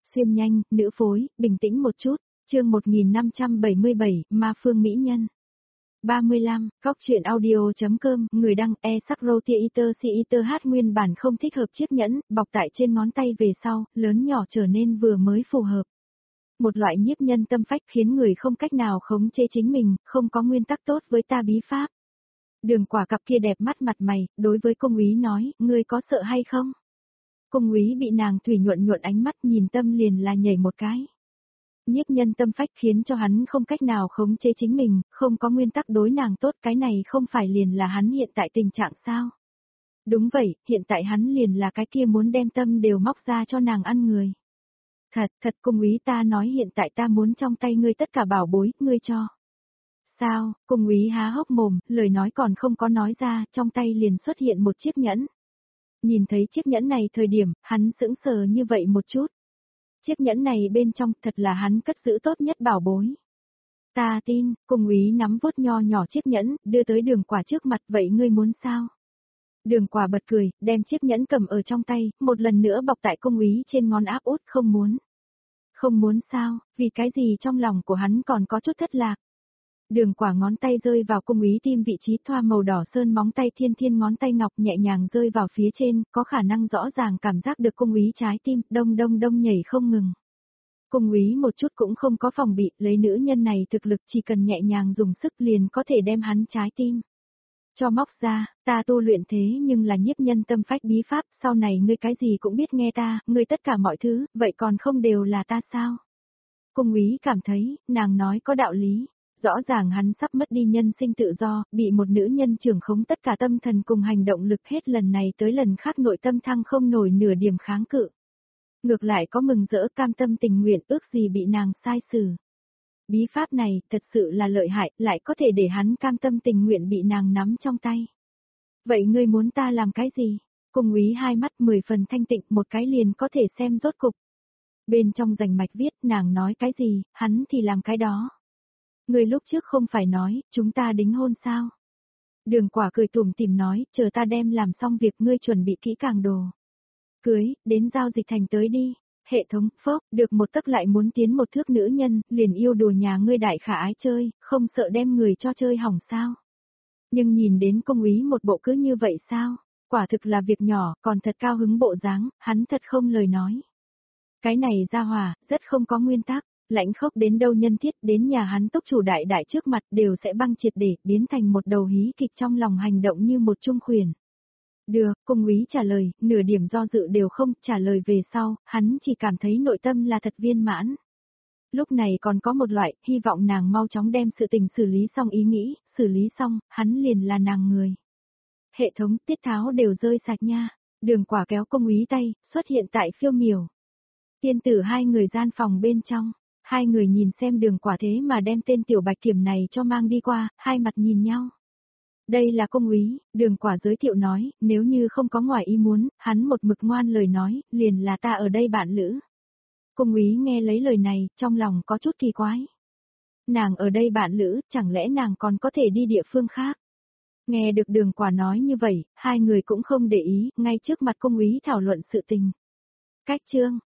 Xuyên nhanh, nữ phối, bình tĩnh một chút, chương 1577, Ma Phương Mỹ Nhân. 35, Góc truyện audio.com, người đăng e-Sakrotia Iter hát nguyên bản không thích hợp chiếc nhẫn, bọc tại trên ngón tay về sau, lớn nhỏ trở nên vừa mới phù hợp. Một loại nhiếp nhân tâm phách khiến người không cách nào khống chế chính mình, không có nguyên tắc tốt với ta bí pháp. Đường Quả cặp kia đẹp mắt mặt mày, đối với Cung Úy nói, ngươi có sợ hay không? Cung Úy bị nàng thủy nhuận nhuận ánh mắt nhìn tâm liền là nhảy một cái. Nhiếp nhân tâm phách khiến cho hắn không cách nào khống chế chính mình, không có nguyên tắc đối nàng tốt, cái này không phải liền là hắn hiện tại tình trạng sao? Đúng vậy, hiện tại hắn liền là cái kia muốn đem tâm đều móc ra cho nàng ăn người. Thật Cung Úy, ta nói hiện tại ta muốn trong tay ngươi tất cả bảo bối, ngươi cho. Sao? Cung Úy há hốc mồm, lời nói còn không có nói ra, trong tay liền xuất hiện một chiếc nhẫn. Nhìn thấy chiếc nhẫn này thời điểm, hắn sững sờ như vậy một chút. Chiếc nhẫn này bên trong thật là hắn cất giữ tốt nhất bảo bối. Ta tin, Cung Úy nắm vuốt nho nhỏ chiếc nhẫn, đưa tới Đường Quả trước mặt, vậy ngươi muốn sao? Đường Quả bật cười, đem chiếc nhẫn cầm ở trong tay, một lần nữa bọc tại Cung Úy trên ngón áp út, không muốn. Không muốn sao, vì cái gì trong lòng của hắn còn có chút thất lạc. Đường Quả ngón tay rơi vào Cung Úy tim vị trí, thoa màu đỏ sơn móng tay thiên ngón tay ngọc nhẹ nhàng rơi vào phía trên, có khả năng rõ ràng cảm giác được Cung Úy trái tim, đông nhảy không ngừng. Cung Úy một chút cũng không có phòng bị, lấy nữ nhân này thực lực chỉ cần nhẹ nhàng dùng sức liền có thể đem hắn trái tim cho móc ra, ta tu luyện thế nhưng là nhiếp nhân tâm phách bí pháp, sau này ngươi cái gì cũng biết nghe ta, ngươi tất cả mọi thứ, vậy còn không đều là ta sao? Cung Úy cảm thấy, nàng nói có đạo lý. Rõ ràng hắn sắp mất đi nhân sinh tự do, bị một nữ nhân trưởng khống tất cả tâm thần cùng hành động lực, hết lần này tới lần khác nội tâm thăng không nổi nửa điểm kháng cự. Ngược lại có mừng rỡ, cam tâm tình nguyện, ước gì bị nàng sai xử. Bí pháp này thật sự là lợi hại, lại có thể để hắn cam tâm tình nguyện bị nàng nắm trong tay. Vậy ngươi muốn ta làm cái gì? Cung Úy hai mắt 10 phần thanh tịnh, một cái liền có thể xem rốt cục. Bên trong rành mạch viết, nàng nói cái gì, hắn thì làm cái đó. Ngươi lúc trước không phải nói, chúng ta đính hôn sao? Đường Quả cười tủm tỉm nói, chờ ta đem làm xong việc ngươi chuẩn bị kỹ càng đồ. Cưới, đến giao dịch thành tới đi. Hệ thống, phốc, được một tấc lại muốn tiến một thước nữ nhân, liền yêu đùa nhà ngươi đại khả ái chơi, không sợ đem người cho chơi hỏng sao? Nhưng nhìn đến Cung Úy một bộ cứ như vậy sao? Quả thực là việc nhỏ, còn thật cao hứng bộ dáng, hắn thật không lời nói. Cái này ra hòa, rất không có nguyên tắc. Lãnh khốc đến đâu nhân thiết, đến nhà hắn túc chủ đại trước mặt đều sẽ băng triệt để biến thành một đầu hí kịch, trong lòng hành động như một trung khuyển. Được, Cung Úy trả lời, nửa điểm do dự đều không, trả lời về sau, hắn chỉ cảm thấy nội tâm là thật viên mãn. Lúc này còn có một loại, hy vọng nàng mau chóng đem sự tình xử lý xong ý nghĩ, xử lý xong, hắn liền là nàng người. Hệ thống tiết tháo đều rơi sạch nha. Đường Quả kéo Cung Úy tay, xuất hiện tại Phiêu Miểu Tiên tử hai người gian phòng bên trong. Hai người nhìn xem Đường Quả thế mà đem tên tiểu bạch kiểm này cho mang đi qua, hai mặt nhìn nhau. Đây là Cung Úy, Đường Quả giới thiệu nói, nếu như không có ngoài ý muốn, hắn một mực ngoan lời nói, liền là ta ở đây bạn lữ. Cung Úy nghe lấy lời này, trong lòng có chút kỳ quái. Nàng ở đây bạn lữ, chẳng lẽ nàng còn có thể đi địa phương khác? Nghe được Đường Quả nói như vậy, hai người cũng không để ý, ngay trước mặt Cung Úy thảo luận sự tình. Cách chương